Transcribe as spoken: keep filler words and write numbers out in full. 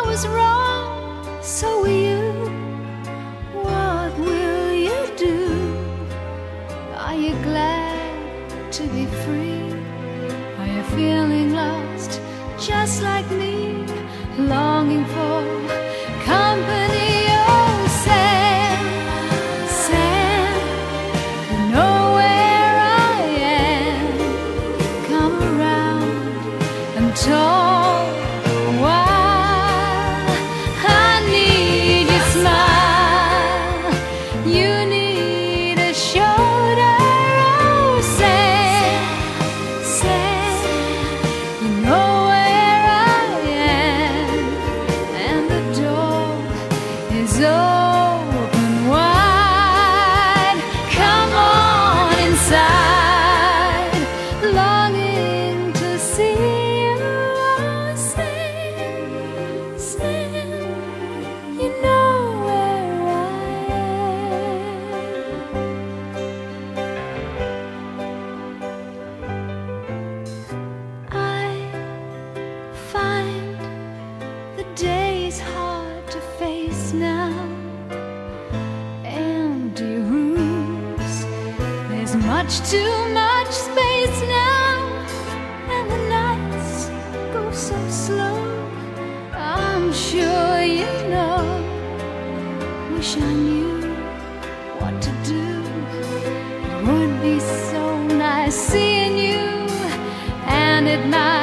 was wrong, so will you. What will you do? Are you glad to be free? Are you feeling lost, just like me, longing for company? Oh, Sam, Sam, you know where I am. Come around and talk a while. I need your smile, you need a shoulder. Oh, Sam, Sam, you know where I am, and the door is open wide. Come on inside, longing to see you. Oh, Sam, Sam, you know where I am. I find the day's hard to face now. Empty rooms, there's much too much space now, and the nights go so slow. I'm sure you know. Wish I knew what to do. It would be so nice seeing you, and it might